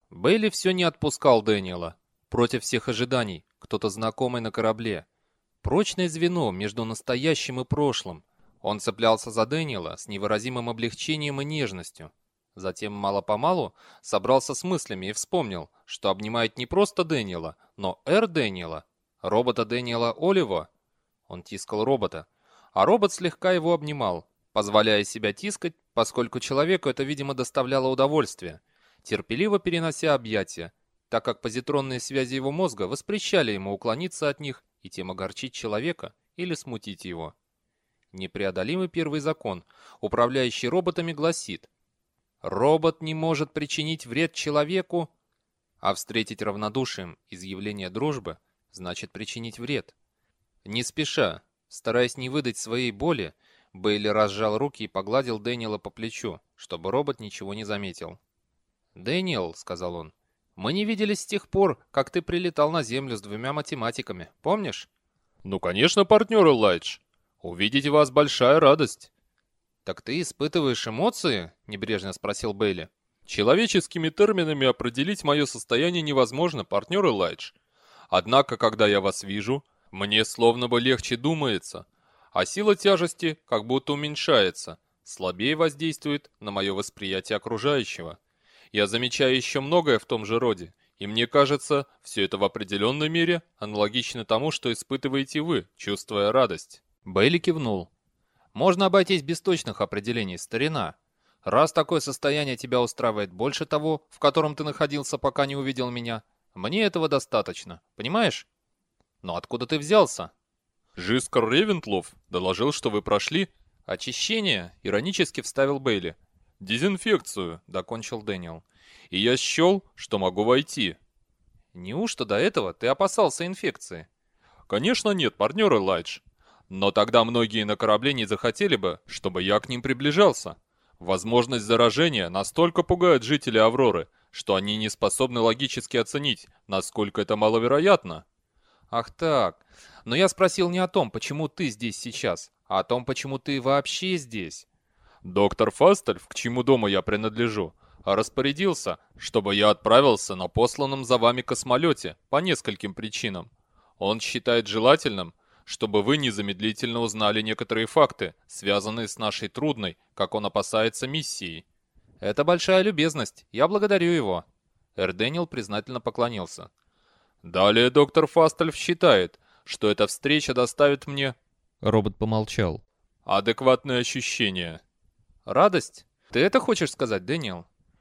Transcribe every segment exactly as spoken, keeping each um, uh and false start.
Бейли все не отпускал Дэниела. Против всех ожиданий, кто-то знакомый на корабле. Прочное звено между настоящим и прошлым. Он цеплялся за Дэниела с невыразимым облегчением и нежностью. Затем мало-помалу собрался с мыслями и вспомнил, что обнимает не просто Дэниела, но Эр Дэниела, робота Дэниела Оливо. Он тискал робота, а робот слегка его обнимал, позволяя себя тискать, поскольку человеку это, видимо, доставляло удовольствие, терпеливо перенося объятия, так как позитронные связи его мозга воспрещали ему уклониться от них и тем огорчить человека или смутить его. Непреодолимый первый закон, управляющий роботами, гласит: робот не может причинить вред человеку, а встретить равнодушием изъявление дружбы значит причинить вред. Не спеша, стараясь не выдать своей боли, Бейли разжал руки и погладил Дэниела по плечу, чтобы робот ничего не заметил. «Дэниел», — сказал он, — «мы не виделись с тех пор, как ты прилетал на Землю с двумя математиками, помнишь?» «Ну, конечно, партнер Элайдж. Увидеть вас большая радость». «Так ты испытываешь эмоции?» — небрежно спросил Бейли. «Человеческими терминами определить мое состояние невозможно, партнер Элайдж. Однако, когда я вас вижу, мне словно бы легче думается, а сила тяжести как будто уменьшается, слабее воздействует на мое восприятие окружающего. Я замечаю еще многое в том же роде, и мне кажется, все это в определенной мере аналогично тому, что испытываете вы, чувствуя радость». Бейли кивнул. «Можно обойтись без точных определений, старина. Раз такое состояние тебя устраивает больше того, в котором ты находился, пока не увидел меня, мне этого достаточно, понимаешь? Но откуда ты взялся?» «Жискар Ревентлов доложил, что вы прошли...» «Очищение», — иронически вставил Бейли. «Дезинфекцию», — докончил Дэниел. «И я счел, что могу войти». «Неужто до этого ты опасался инфекции?» «Конечно нет, партнер Элайдж. Но тогда многие на корабле не захотели бы, чтобы я к ним приближался. Возможность заражения настолько пугает жителей Авроры, что они не способны логически оценить, насколько это маловероятно». «Ах так. Но я спросил не о том, почему ты здесь сейчас, а о том, почему ты вообще здесь». «Доктор Фастельф, к чьему дому я принадлежу, распорядился, чтобы я отправился на посланном за вами космолете по нескольким причинам. Он считает желательным, чтобы вы незамедлительно узнали некоторые факты, связанные с нашей трудной, как он опасается, миссией». «Это большая любезность. Я благодарю его». Эр Дэниел признательно поклонился. «Далее доктор Фастельф считает, что эта встреча доставит мне...» Робот помолчал. «Адекватные ощущения». «Радость? Ты это хочешь сказать, Дэниел?»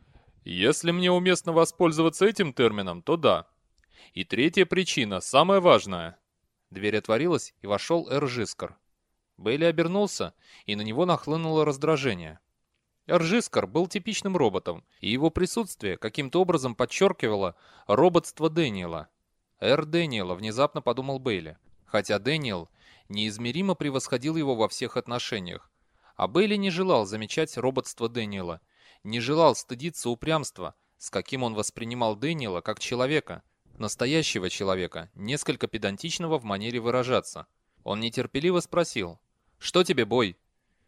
«Если мне уместно воспользоваться этим термином, то да. И третья причина, самая важная». Дверь отворилась, и вошел Эр Жискар. Бейли обернулся, и на него нахлынуло раздражение. Эр Жискар был типичным роботом, и его присутствие каким-то образом подчеркивало роботство Дэниела. Эр Дэниела, внезапно подумал Бейли, хотя Дэниел неизмеримо превосходил его во всех отношениях. А Бейли не желал замечать роботство Дэниела, не желал стыдиться упрямства, с каким он воспринимал Дэниела как человека, настоящего человека, несколько педантичного в манере выражаться. Он нетерпеливо спросил: «Что тебе, Бой?»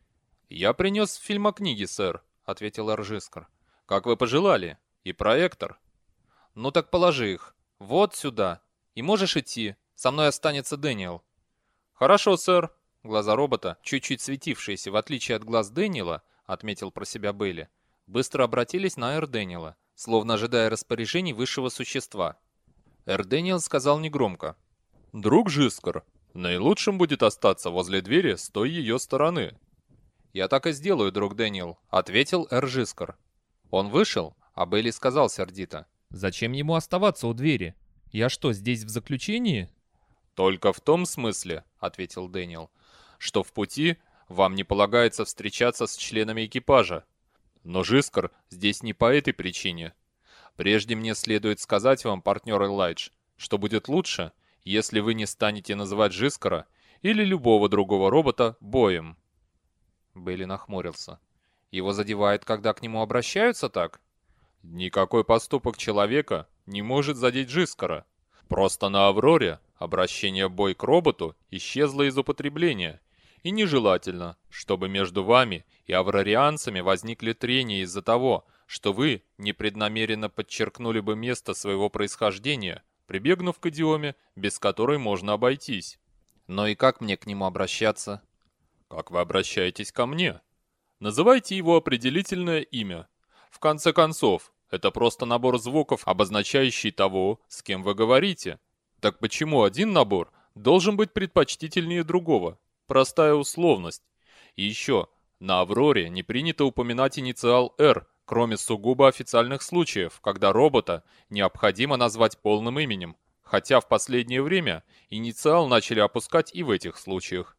«Я принес фильмокниги, сэр», — ответил Эр Жискар. «Как вы пожелали. И проектор». «Ну так положи их. Вот сюда. И можешь идти. Со мной останется Дэниел». «Хорошо, сэр». Глаза робота, чуть-чуть светившиеся в отличие от глаз Дэниела, отметил про себя Бейли, быстро обратились на Эр Дэниела, словно ожидая распоряжений высшего существа. Эр Дэниел сказал негромко: «Друг Жискар, наилучшим будет остаться возле двери с той ее стороны». «Я так и сделаю, друг Дэниел», — ответил Эр Жискар. Он вышел, а Бейли сказал сердито: «Зачем ему оставаться у двери? Я что, здесь в заключении?» «Только в том смысле», — ответил Дэниел, «что в пути вам не полагается встречаться с членами экипажа. Но Жискар здесь не по этой причине. Прежде мне следует сказать вам, партнер Элайдж, что будет лучше, если вы не станете называть Жискара или любого другого робота Боем». Бейли нахмурился. «Его задевает, когда к нему обращаются так?» «Никакой поступок человека не может задеть Жискара. Просто на Авроре обращение Бой к роботу исчезло из употребления, и нежелательно, чтобы между вами и аврорианцами возникли трения из-за того, что вы непреднамеренно подчеркнули бы место своего происхождения, прибегнув к идиоме, без которой можно обойтись. Но и как мне к нему обращаться? Как вы обращаетесь ко мне? Называйте его определительное имя. В конце концов, это просто набор звуков, обозначающий того, с кем вы говорите. Так почему один набор должен быть предпочтительнее другого? Простая условность. И еще, на Авроре не принято упоминать инициал «Р», кроме сугубо официальных случаев, когда робота необходимо назвать полным именем, хотя в последнее время инициал начали опускать и в этих случаях.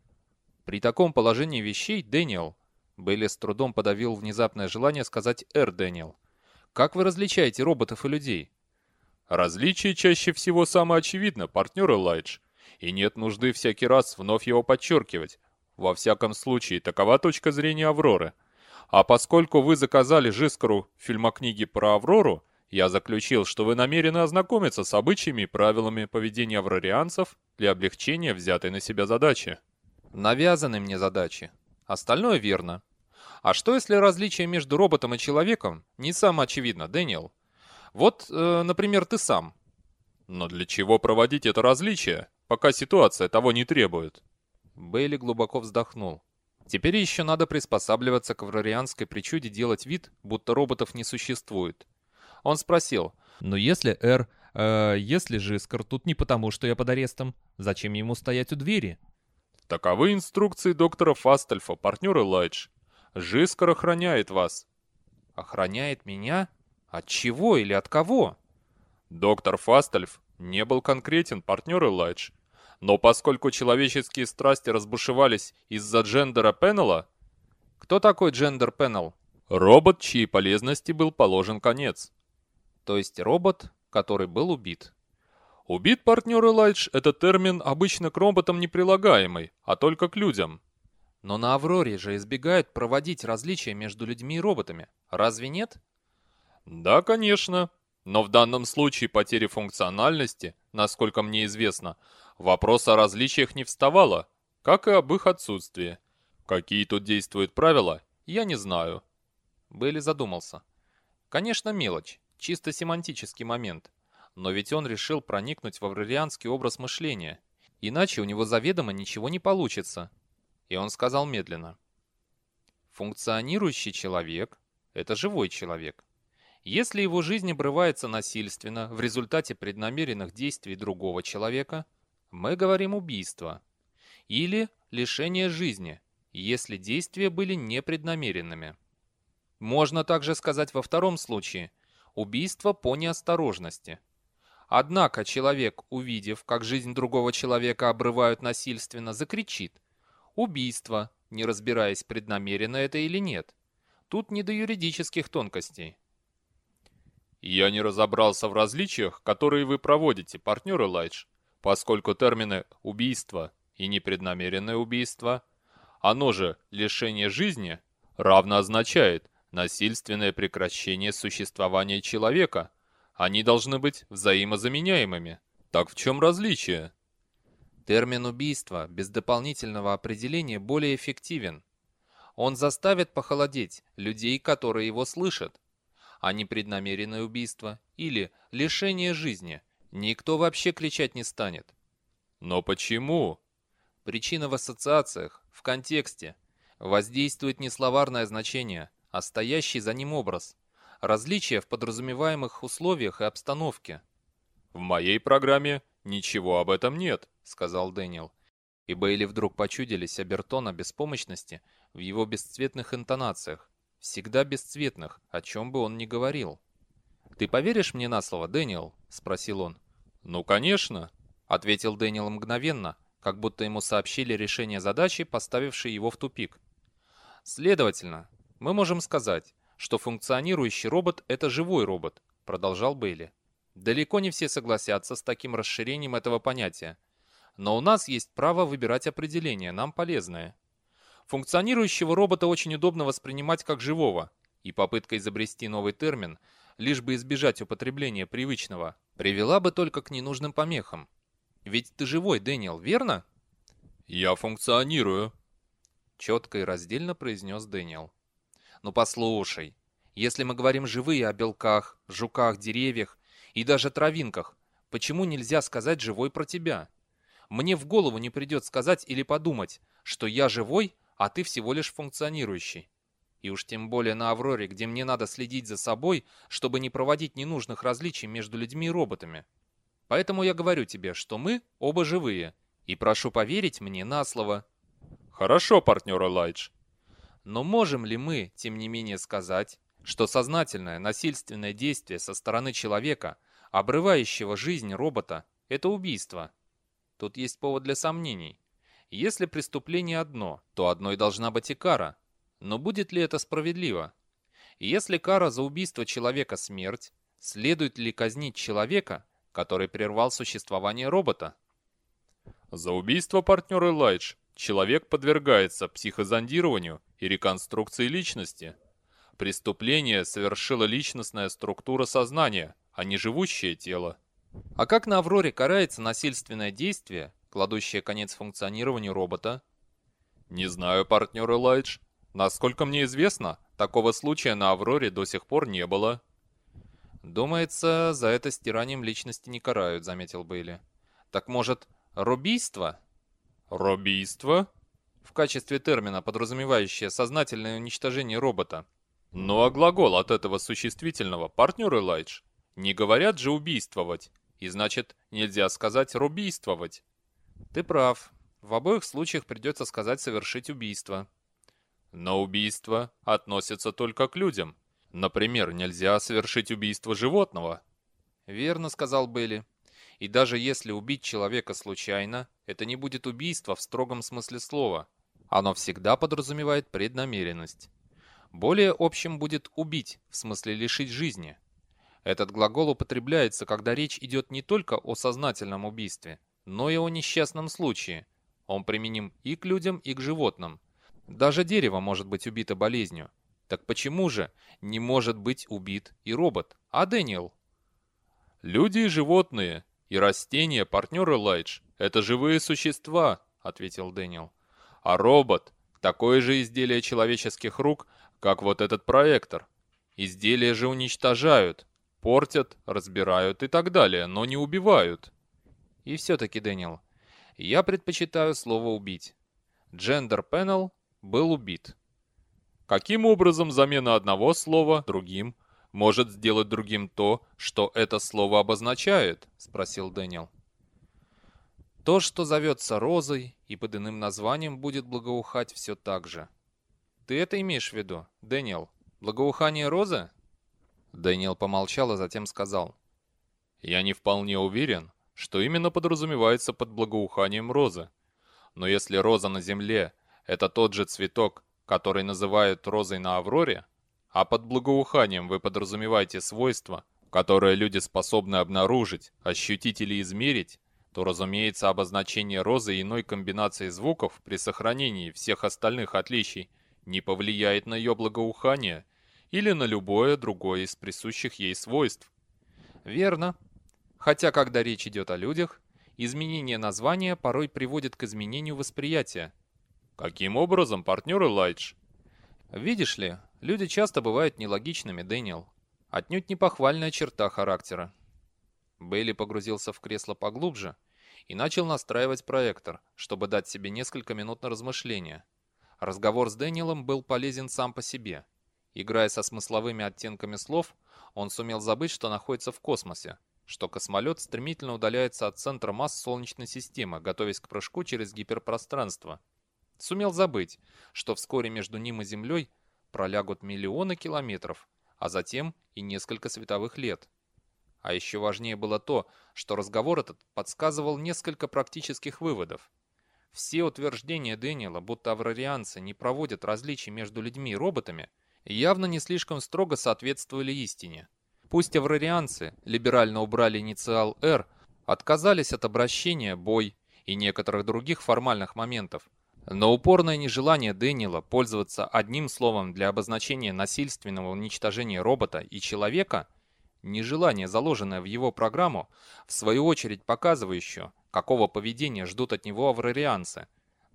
При таком положении вещей, Дэниел, Бейли с трудом подавил внезапное желание сказать «Р, Дэниел». Как вы различаете роботов и людей? Различие чаще всего самоочевидно, партнер Элайдж, и нет нужды всякий раз вновь его подчеркивать. Во всяком случае, такова точка зрения Авроры. А поскольку вы заказали Жискару фильмокниги про Аврору, я заключил, что вы намерены ознакомиться с обычаями и правилами поведения аврорианцев для облегчения взятой на себя задачи. Навязаны мне задачи. Остальное верно. А что, если различие между роботом и человеком не самоочевидно, Дэниел? Вот, э, например, ты сам. Но для чего проводить это различие, пока ситуация того не требует? Бейли глубоко вздохнул. Теперь еще надо приспосабливаться к аврарианской причуде делать вид, будто роботов не существует. Он спросил: «Но если Р, э, если Жискар тут не потому, что я под арестом, зачем ему стоять у двери?» Таковы инструкции доктора Фастельфа, партнер Элайдж. Жискар охраняет вас. «Охраняет меня? От чего или от кого?» Доктор Фастельф не был конкретен, партнер Элайдж. Но поскольку человеческие страсти разбушевались из-за джендера Пеннелла... Кто такой джендер Пеннелл? Робот, чьей полезности был положен конец. То есть робот, который был убит. Убит, партнер Элайдж, это термин обычно к роботам не прилагаемый, а только к людям. Но на Авроре же избегают проводить различия между людьми и роботами. Разве нет? Да, конечно. Но в данном случае потери функциональности, насколько мне известно, вопрос о различиях не вставало, как и об их отсутствии. Какие тут действуют правила, я не знаю. Бейли задумался. Конечно, мелочь, чисто семантический момент. Но ведь он решил проникнуть в аврарианский образ мышления. Иначе у него заведомо ничего не получится. И он сказал медленно. Функционирующий человек – это живой человек. Если его жизнь обрывается насильственно в результате преднамеренных действий другого человека, мы говорим убийство. Или лишение жизни, если действия были непреднамеренными. Можно также сказать во втором случае – убийство по неосторожности. Однако человек, увидев, как жизнь другого человека обрывают насильственно, закричит: «Убийство», не разбираясь, преднамеренно это или нет. Тут не до юридических тонкостей. Я не разобрался в различиях, которые вы проводите, партнер Элайдж, поскольку термины «убийство» и «непреднамеренное убийство», оно же «лишение жизни» равно означает насильственное прекращение существования человека. Они должны быть взаимозаменяемыми. Так в чем различие? Термин «убийство» без дополнительного определения более эффективен. Он заставит похолодеть людей, которые его слышат. А непреднамеренное убийство или лишение жизни никто вообще кричать не станет. Но почему? Причина в ассоциациях, в контексте. Воздействует не словарное значение, а стоящий за ним образ. Различия в подразумеваемых условиях и обстановке. В моей программе ничего об этом нет, сказал Дэниел. И Бейли вдруг почудились обертона беспомощности в его бесцветных интонациях. Всегда бесцветных, о чем бы он ни говорил. «Ты поверишь мне на слово, Дэниел?» – спросил он. «Ну, конечно», – ответил Дэниел мгновенно, как будто ему сообщили решение задачи, поставившей его в тупик. «Следовательно, мы можем сказать, что функционирующий робот – это живой робот», – продолжал Бейли. «Далеко не все согласятся с таким расширением этого понятия. Но у нас есть право выбирать определение, нам полезное. Функционирующего робота очень удобно воспринимать как живого, и попытка изобрести новый термин, лишь бы избежать употребления привычного, привела бы только к ненужным помехам. Ведь ты живой, Дэниел, верно? «Я функционирую», — четко и раздельно произнес Дэниел. «Ну послушай, Если мы говорим живые о белках, жуках, деревьях и даже травинках, почему нельзя сказать живой про тебя? Мне в голову не придет сказать или подумать, что я живой, а ты всего лишь функционирующий. И уж тем более на Авроре, где мне надо следить за собой, чтобы не проводить ненужных различий между людьми и роботами. Поэтому я говорю тебе, что мы оба живые, и прошу поверить мне на слово. Хорошо, партнер Элайдж. Но можем ли мы, тем не менее, сказать, что сознательное насильственное действие со стороны человека, обрывающего жизнь робота, это убийство? Тут есть повод для сомнений. Если преступление одно, то одной должна быть и кара. Но будет ли это справедливо? Если кара за убийство человека смерть, следует ли казнить человека, который прервал существование робота? За убийство, партнер Элайдж, человек подвергается психозондированию и реконструкции личности. Преступление совершила личностная структура сознания, а не живущее тело. А как на Авроре карается насильственное действие, кладущее конец функционированию робота? Не знаю, партнер Элайдж. Насколько мне известно, такого случая на Авроре до сих пор не было. Думается, за это стиранием личности не карают, заметил Бейли. Так может, рубийство? Робийство? В качестве термина, подразумевающее сознательное уничтожение робота. Ну а глагол от этого существительного, партнер Элайдж, не говорят же убийствовать, и значит, нельзя сказать рубийствовать. Ты прав. В обоих случаях придется сказать совершить убийство. Но убийство относится только к людям. Например, нельзя совершить убийство животного. Верно, сказал Бейли. И даже если убить человека случайно, это не будет убийство в строгом смысле слова. Оно всегда подразумевает преднамеренность. Более общим будет убить, в смысле лишить жизни. Этот глагол употребляется, когда речь идет не только о сознательном убийстве, но и о несчастном случае. Он применим и к людям, и к животным. Даже дерево может быть убито болезнью. Так почему же не может быть убит и робот, а Дэниел? Люди и животные, и растения, партнер Элайдж, это живые существа, ответил Дэниел. А робот – такое же изделие человеческих рук, как вот этот проектор. Изделия же уничтожают, портят, разбирают и так далее, но не убивают. И все-таки, Дэниел, я предпочитаю слово «убить». Gender Panel был убит. Каким образом замена одного слова другим может сделать другим то, что это слово обозначает? Спросил Дэниел. То, что зовется розой и под иным названием будет благоухать все так же. Ты это имеешь в виду, Дэниел? Благоухание розы? Дэниел помолчал, а затем сказал. Я не вполне уверен, что именно подразумевается под благоуханием розы. Но если роза на земле – это тот же цветок, который называют розой на Авроре, а под благоуханием вы подразумеваете свойства, которые люди способны обнаружить, ощутить или измерить, то, разумеется, обозначение розы иной комбинации звуков при сохранении всех остальных отличий не повлияет на ее благоухание или на любое другое из присущих ей свойств. Верно. Хотя, когда речь идет о людях, изменение названия порой приводит к изменению восприятия. Каким образом, партнер Элайдж? Видишь ли, люди часто бывают нелогичными, Дэниел. Отнюдь не похвальная черта характера. Бейли погрузился в кресло поглубже и начал настраивать проектор, чтобы дать себе несколько минут на размышления. Разговор с Дэниелом был полезен сам по себе. Играя со смысловыми оттенками слов, он сумел забыть, что находится в космосе, что космолет стремительно удаляется от центра масс Солнечной системы, готовясь к прыжку через гиперпространство. Сумел забыть, что вскоре между ним и Землей пролягут миллионы километров, а затем и несколько световых лет. А еще важнее было то, что разговор этот подсказывал несколько практических выводов. Все утверждения Дэниела, будто аврарианцы не проводят различий между людьми и роботами, явно не слишком строго соответствовали истине. Пусть аврарианцы либерально убрали инициал «Р», отказались от обращения «бой» и некоторых других формальных моментов, но упорное нежелание Дэниела пользоваться одним словом для обозначения насильственного уничтожения робота и человека, нежелание, заложенное в его программу, в свою очередь показывающее, какого поведения ждут от него аврарианцы,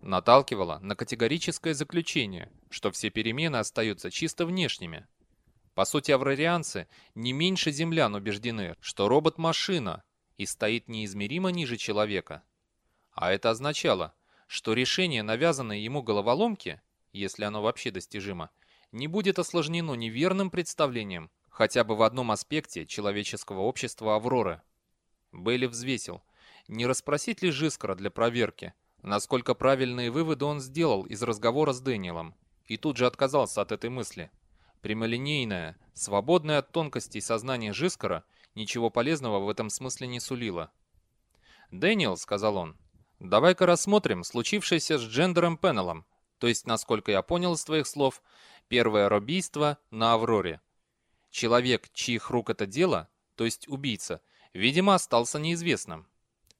наталкивало на категорическое заключение, что все перемены остаются чисто внешними. По сути, аврарианцы не меньше землян убеждены, что робот-машина и стоит неизмеримо ниже человека. А это означало, что решение навязанной ему головоломки, если оно вообще достижимо, не будет осложнено неверным представлением хотя бы в одном аспекте человеческого общества Авроры. Бейли взвесил, не расспросить ли Жискара для проверки, насколько правильные выводы он сделал из разговора с Дэниелом, и тут же отказался от этой мысли. Прямолинейное, свободное от тонкостей сознание Жискара ничего полезного в этом смысле не сулило. «Дэниел», — сказал он, — «давай-ка рассмотрим случившееся с Джендером Пеннеллом, то есть, насколько я понял из твоих слов, первое робийство на Авроре. Человек, чьих рук это дело, то есть убийца, видимо, остался неизвестным».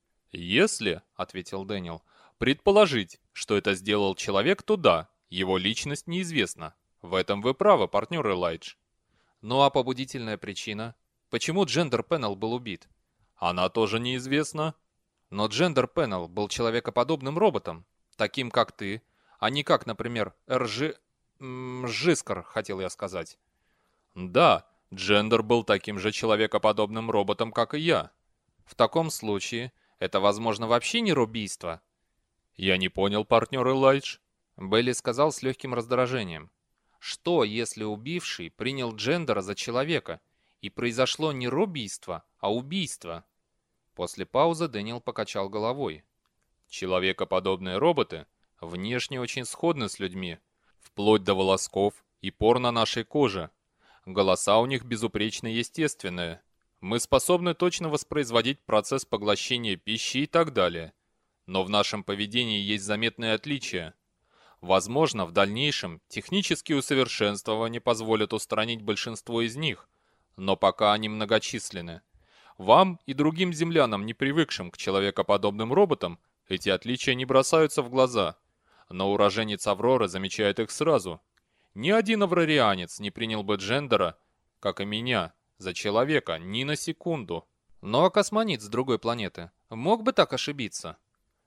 «Если, — ответил Дэниел, — предположить, что это сделал человек, то да, его личность неизвестна. В этом вы правы, партнер Элайдж». «Ну а побудительная причина? Почему Джендер Пеннелл был убит?» «Она тоже неизвестна». «Но Джендер Пеннелл был человекоподобным роботом, таким как ты, а не как, например, Ржи... Жискар, хотел я сказать». «Да, Джендер был таким же человекоподобным роботом, как и я». «В таком случае это, возможно, вообще не робийство?» «Я не понял, партнер Элайдж». Бейли сказал с легким раздражением. «Что, если убивший принял Джендера за человека, и произошло не робийство, а убийство?» После паузы Дэниел покачал головой. «Человекоподобные роботы внешне очень сходны с людьми, вплоть до волосков и пор на нашей коже. Голоса у них безупречно естественные. Мы способны точно воспроизводить процесс поглощения пищи и так далее. Но в нашем поведении есть заметные отличия. Возможно, в дальнейшем технические усовершенствования позволят устранить большинство из них, но пока они многочисленны. Вам и другим землянам, не привыкшим к человекоподобным роботам, эти отличия не бросаются в глаза. Но уроженец Авроры замечает их сразу. Ни один аврарианец не принял бы Джендера, как и меня, за человека ни на секунду. Но космонит с другой планеты мог бы так ошибиться?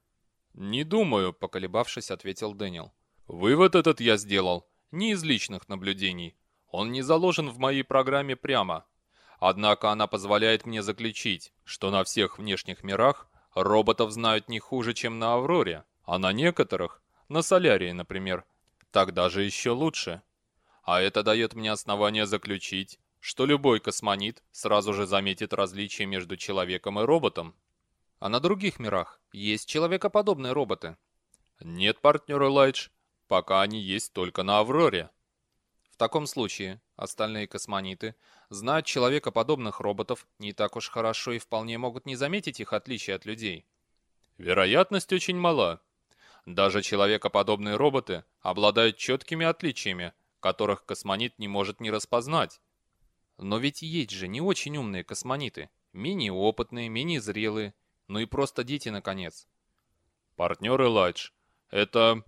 «Не думаю», — поколебавшись, ответил Дэниел. «Вывод этот я сделал не из личных наблюдений. Он не заложен в моей программе прямо. Однако она позволяет мне заключить, что на всех внешних мирах роботов знают не хуже, чем на Авроре, а на некоторых, на Солярии, например, так даже еще лучше. А это дает мне основание заключить, что любой космонит сразу же заметит различие между человеком и роботом». «А на других мирах есть человекоподобные роботы?» «Нет, партнер Элайдж, пока они есть только на Авроре». «В таком случае остальные космониты знают человекоподобных роботов не так уж хорошо и вполне могут не заметить их отличия от людей». «Вероятность очень мала. Даже человекоподобные роботы обладают четкими отличиями, которых космонит не может не распознать». «Но ведь есть же не очень умные космониты, менее опытные, менее зрелые, ну и просто дети, наконец». «Партнер Элайдж, это...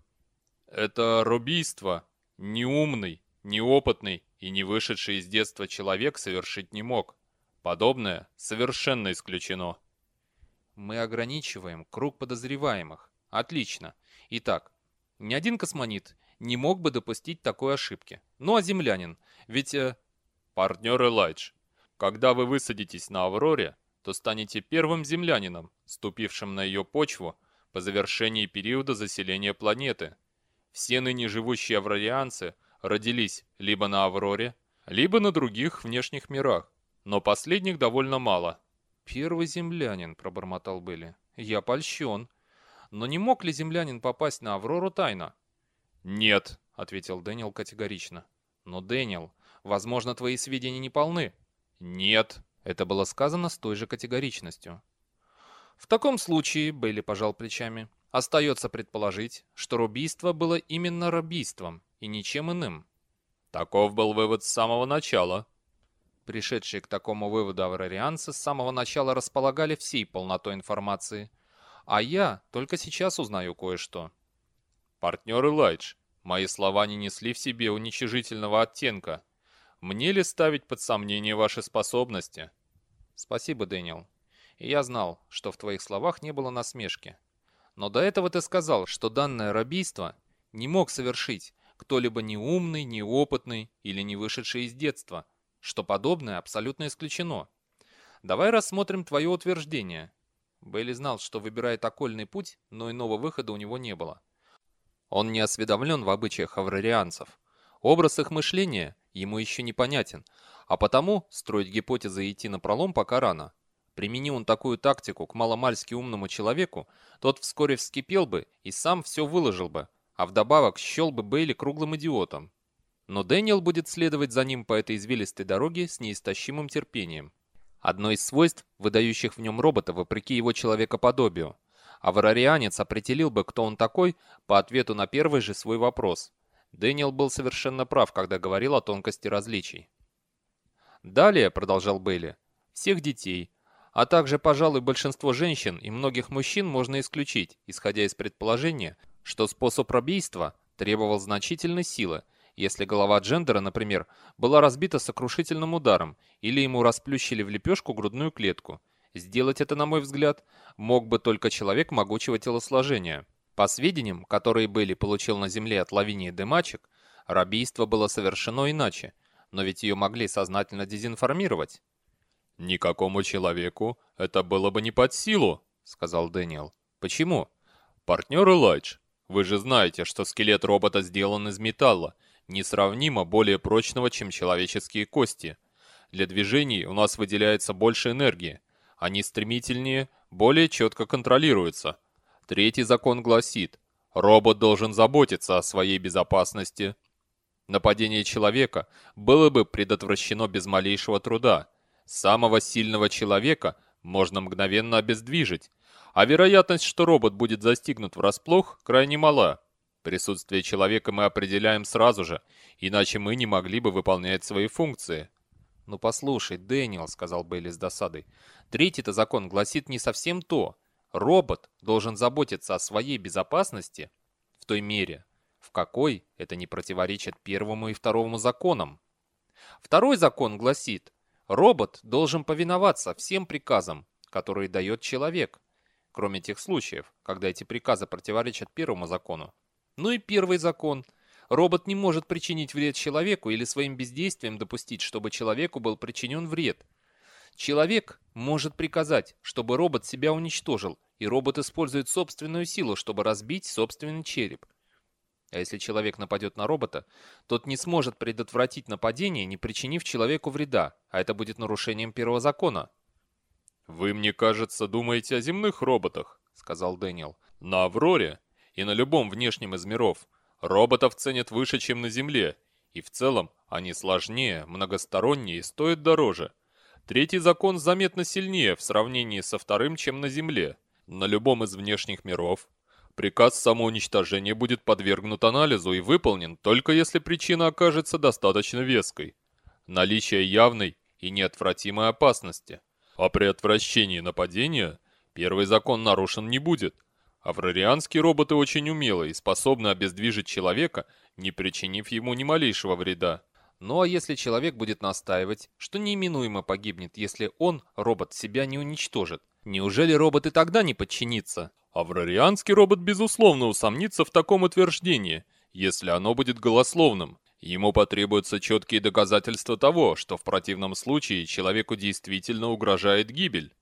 это робийство. Неумный, неопытный и не вышедший из детства человек совершить не мог. Подобное совершенно исключено». «Мы ограничиваем круг подозреваемых. Отлично. Итак, ни один космонит не мог бы допустить такой ошибки. Ну а землянин? Ведь...» э... «Партнер Элайдж, когда вы высадитесь на Авроре, то станете первым землянином, ступившим на ее почву по завершении периода заселения планеты. Все ныне живущие аврарианцы родились либо на Авроре, либо на других внешних мирах, но последних довольно мало». «Первый землянин», — пробормотал Бейли. «Я польщен. Но не мог ли землянин попасть на Аврору тайно?» «Нет», — ответил Дэниел категорично. «Но, Дэниел, возможно, твои сведения не полны». «Нет». Это было сказано с той же категоричностью. «В таком случае», — Бейли пожал плечами, — «остается предположить, что робийство было именно робийством и ничем иным». «Таков был вывод с самого начала». Пришедшие к такому выводу аврарианцы с самого начала располагали всей полнотой информации. А я только сейчас узнаю кое-что. «Партнер Элайдж, мои слова не несли в себе уничижительного оттенка. Мне ли ставить под сомнение ваши способности?» «Спасибо, Дэниел. И я знал, что в твоих словах не было насмешки. Но до этого ты сказал, что данное робийство не мог совершить кто-либо неумный, неопытный или не вышедший из детства, что подобное абсолютно исключено. Давай рассмотрим твое утверждение. Бейли знал, что выбирает окольный путь, но иного выхода у него не было. Он не осведомлен в обычаях аврарианцев. Образ их мышления ему еще непонятен, а потому строить гипотезы и идти напролом пока рано. Примени он такую тактику к маломальски умному человеку, тот вскоре вскипел бы и сам все выложил бы, а вдобавок счел бы Бейли круглым идиотом. Но Дэниел будет следовать за ним по этой извилистой дороге с неистощимым терпением. Одно из свойств, выдающих в нем робота вопреки его человекоподобию. Аврарианец определил бы, кто он такой, по ответу на первый же свой вопрос. Дэниел был совершенно прав, когда говорил о тонкости различий. «Далее», — продолжал Бейли, — «всех детей, а также, пожалуй, большинство женщин и многих мужчин можно исключить, исходя из предположения, что способ убийства требовал значительной силы, если голова Джендера, например, была разбита сокрушительным ударом или ему расплющили в лепешку грудную клетку. Сделать это, на мой взгляд, мог бы только человек могучего телосложения. По сведениям, которые Бейли получил на земле от Лавинии де Мачек, рабийство было совершено иначе, но ведь ее могли сознательно дезинформировать». «Никакому человеку это было бы не под силу», — сказал Дэниел. «Почему?» «Партнер Элайдж, вы же знаете, что скелет робота сделан из металла, несравнимо более прочного, чем человеческие кости. Для движений у нас выделяется больше энергии. Они стремительнее, более четко контролируются. Третий закон гласит, робот должен заботиться о своей безопасности. Нападение человека было бы предотвращено без малейшего труда. Самого сильного человека можно мгновенно обездвижить, а вероятность, что робот будет застигнут врасплох, крайне мала. Присутствие человека мы определяем сразу же, иначе мы не могли бы выполнять свои функции». «Ну послушай, Дэниел», — сказал Бейли с досадой, — «третий-то закон гласит не совсем то. Робот должен заботиться о своей безопасности в той мере, в какой это не противоречит первому и второму законам. Второй закон гласит, робот должен повиноваться всем приказам, которые дает человек, кроме тех случаев, когда эти приказы противоречат первому закону. Ну и первый закон. Робот не может причинить вред человеку или своим бездействием допустить, чтобы человеку был причинен вред. Человек может приказать, чтобы робот себя уничтожил, и робот использует собственную силу, чтобы разбить собственный череп. А если человек нападет на робота, тот не сможет предотвратить нападение, не причинив человеку вреда, а это будет нарушением первого закона». «Вы, мне кажется, думаете о земных роботах», — сказал Дэниел. «На Авроре и на любом внешнем из миров роботов ценят выше, чем на Земле, и в целом они сложнее, многостороннее и стоят дороже. Третий закон заметно сильнее в сравнении со вторым, чем на Земле. На любом из внешних миров приказ самоуничтожения будет подвергнут анализу и выполнен, только если причина окажется достаточно веской. Наличие явной и неотвратимой опасности. А при отвращении нападения первый закон нарушен не будет. Аврарианские роботы очень умелы и способны обездвижить человека, не причинив ему ни малейшего вреда. Ну а если человек будет настаивать, что неименуемо погибнет, если он, робот, себя не уничтожит, неужели робот и тогда не подчинится? Аврарианский робот безусловно усомнится в таком утверждении, если оно будет голословным. Ему потребуются четкие доказательства того, что в противном случае человеку действительно угрожает гибель.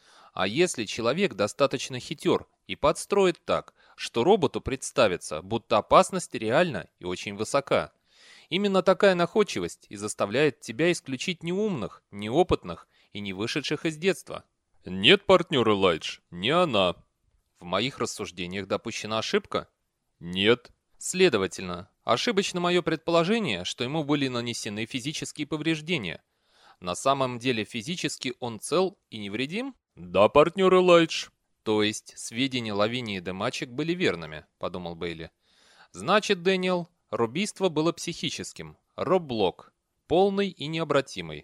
А если человек достаточно хитер и подстроит так, что роботу представится, будто опасность реальна и очень высока? Именно такая находчивость и заставляет тебя исключить неумных, неопытных и не вышедших из детства. Нет, партнер Элайдж, не она. В моих рассуждениях допущена ошибка? Нет. Следовательно, ошибочно мое предположение, что ему были нанесены физические повреждения. На самом деле физически он цел и невредим? Да, партнер Элайдж. То есть сведения Лавинии де Мачек были верными, подумал Бейли. Значит, Дэниел, рубийство было психическим. Робблок. Полный и необратимый.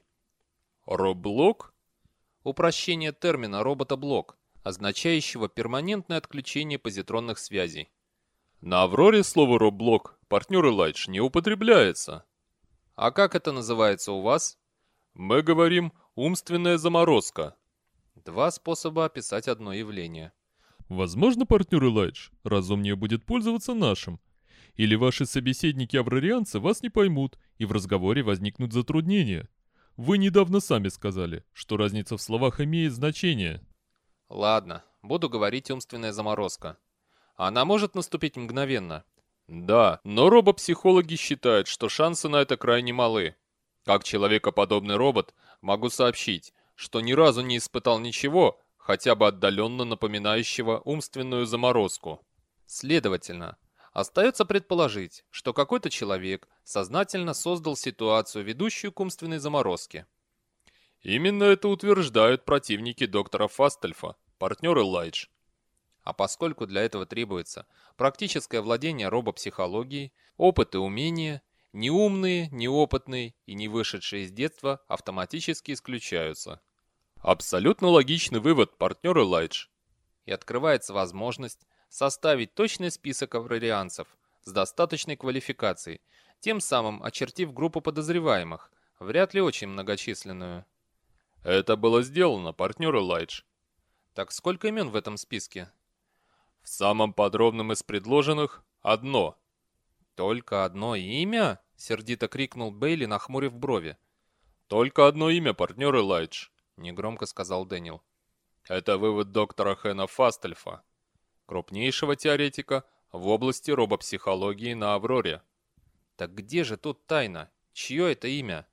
Робблок? Упрощение термина роботоблок, означающего перманентное отключение позитронных связей. На Авроре слово «робблок», партнер Элайдж, не употребляется. А как это называется у вас? Мы говорим «умственная заморозка». Два способа описать одно явление. Возможно, партнер Элайдж, разумнее будет пользоваться нашим. Или ваши собеседники-аврарианцы вас не поймут, и в разговоре возникнут затруднения. Вы недавно сами сказали, что разница в словах имеет значение. Ладно, буду говорить умственная заморозка. Она может наступить мгновенно. Да, но робопсихологи считают, что шансы на это крайне малы. Как человекоподобный робот, могу сообщить, что ни разу не испытал ничего, хотя бы отдаленно напоминающего умственную заморозку. Следовательно, остается предположить, что какой-то человек сознательно создал ситуацию, ведущую к умственной заморозке. Именно это утверждают противники доктора Фастельфа, партнеры Лайдж. А поскольку для этого требуется практическое владение робопсихологией, опыт и умения, неумные, неопытные и не вышедшие из детства автоматически исключаются. Абсолютно логичный вывод, партнеры Лайдж. И открывается возможность составить точный список аврарианцев с достаточной квалификацией, тем самым очертив группу подозреваемых, вряд ли очень многочисленную. Это было сделано, партнеры Лайдж. Так сколько имен в этом списке? В самом подробном из предложенных – одно. «Только одно имя?» — сердито крикнул Бейли, нахмурив брови. «Только одно имя, партнеры Лайдж», — негромко сказал Дэниел. Это вывод доктора Хэна Фастельфа, крупнейшего теоретика в области робопсихологии на Авроре. «Так где же тут тайна? Чье это имя?»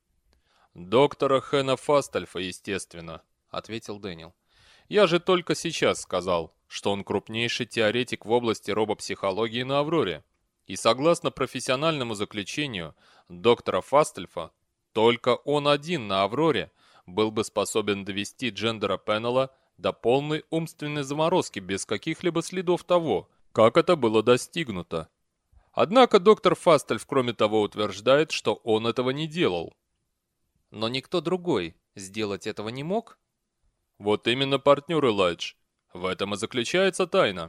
«Доктора Хэна Фастельфа, естественно», — ответил Дэниел. «Я же только сейчас сказал, что он крупнейший теоретик в области робопсихологии на Авроре. И согласно профессиональному заключению доктора Фастельфа, только он один на Авроре был бы способен довести Джендера Пеннелла до полной умственной заморозки без каких-либо следов того, как это было достигнуто. Однако доктор Фастельф, кроме того, утверждает, что он этого не делал. Но никто другой сделать этого не мог? Вот именно, партнеры Лайдж. В этом и заключается тайна.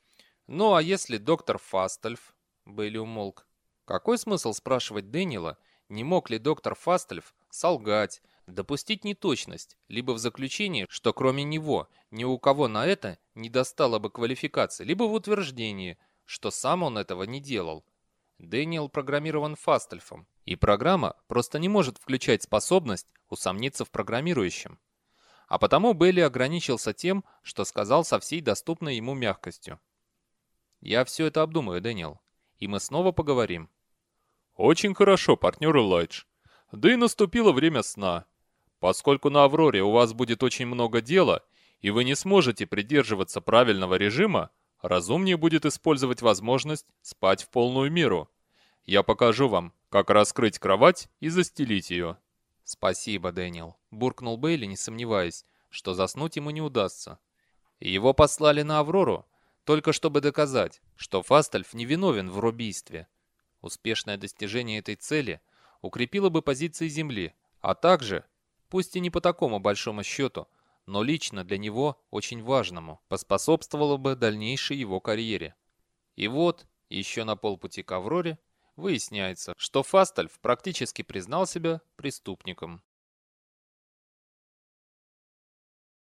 Ну а если доктор Фастельф... Бейли умолк. Какой смысл спрашивать Дэниела, не мог ли доктор Фастельф солгать, допустить неточность, либо в заключении, что кроме него ни у кого на это не достало бы квалификации, либо в утверждении, что сам он этого не делал. Дэниел программирован Фастельфом, и программа просто не может включать способность усомниться в программирующем. А потому Бейли ограничился тем, что сказал со всей доступной ему мягкостью. «Я все это обдумаю, Дэниел, и мы снова поговорим». «Очень хорошо, партнеры Лайдж. Да и наступило время сна. Поскольку на Авроре у вас будет очень много дела, и вы не сможете придерживаться правильного режима, разумнее будет использовать возможность спать в полную меру. Я покажу вам, как раскрыть кровать и застелить ее». «Спасибо, Дэниел», — буркнул Бейли, не сомневаясь, что заснуть ему не удастся. Его послали на Аврору, только чтобы доказать, что Фастельф невиновен в убийстве. Успешное достижение этой цели укрепило бы позиции Земли, а также, пусть и не по такому большому счету, но лично для него очень важному, поспособствовало бы дальнейшей его карьере. И вот, еще на полпути к Авроре, выясняется, что Фастельф практически признал себя преступником.